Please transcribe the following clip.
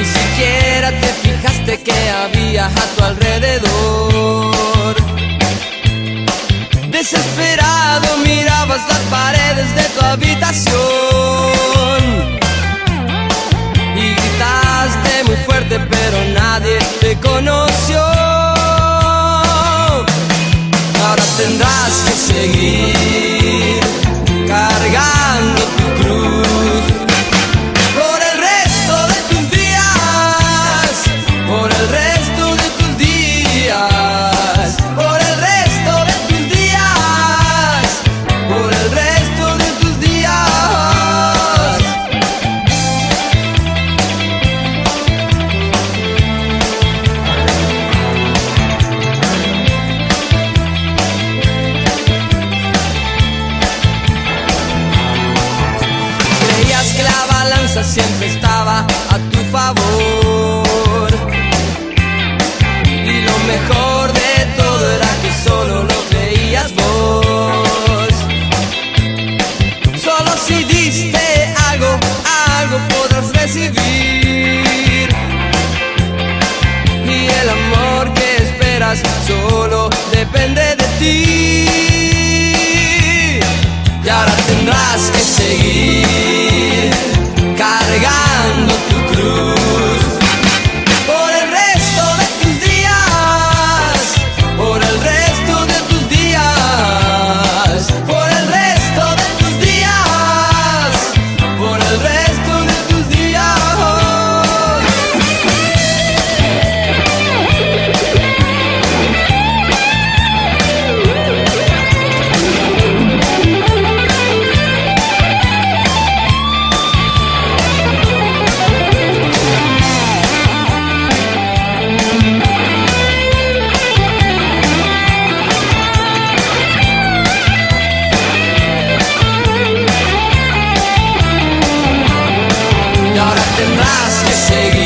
Ni siquiera te fijaste que había a tu alrededor. Desesperado mirabas las paredes de tu habitación y gritaste muy fuerte, pero nadie te conoció. Ahora tendrás que seguir cargando tu cruz por el resto de tus días, por el resto de tus días, por el resto de tus días, por el resto de tus días. Creías que la balanza siempre estaba a tu favor, y lo mejor de todo era que solo lo creías vos. Solo si diste algo, algo podrás recibir, y el amor que esperas solo depende de ti. Y ahora tendrás que seguir cargando tu cruz por el resto de tus días, por el resto de tus días, por el resto de tus días, por el resto de tus días. Y ahora tendrás que seguir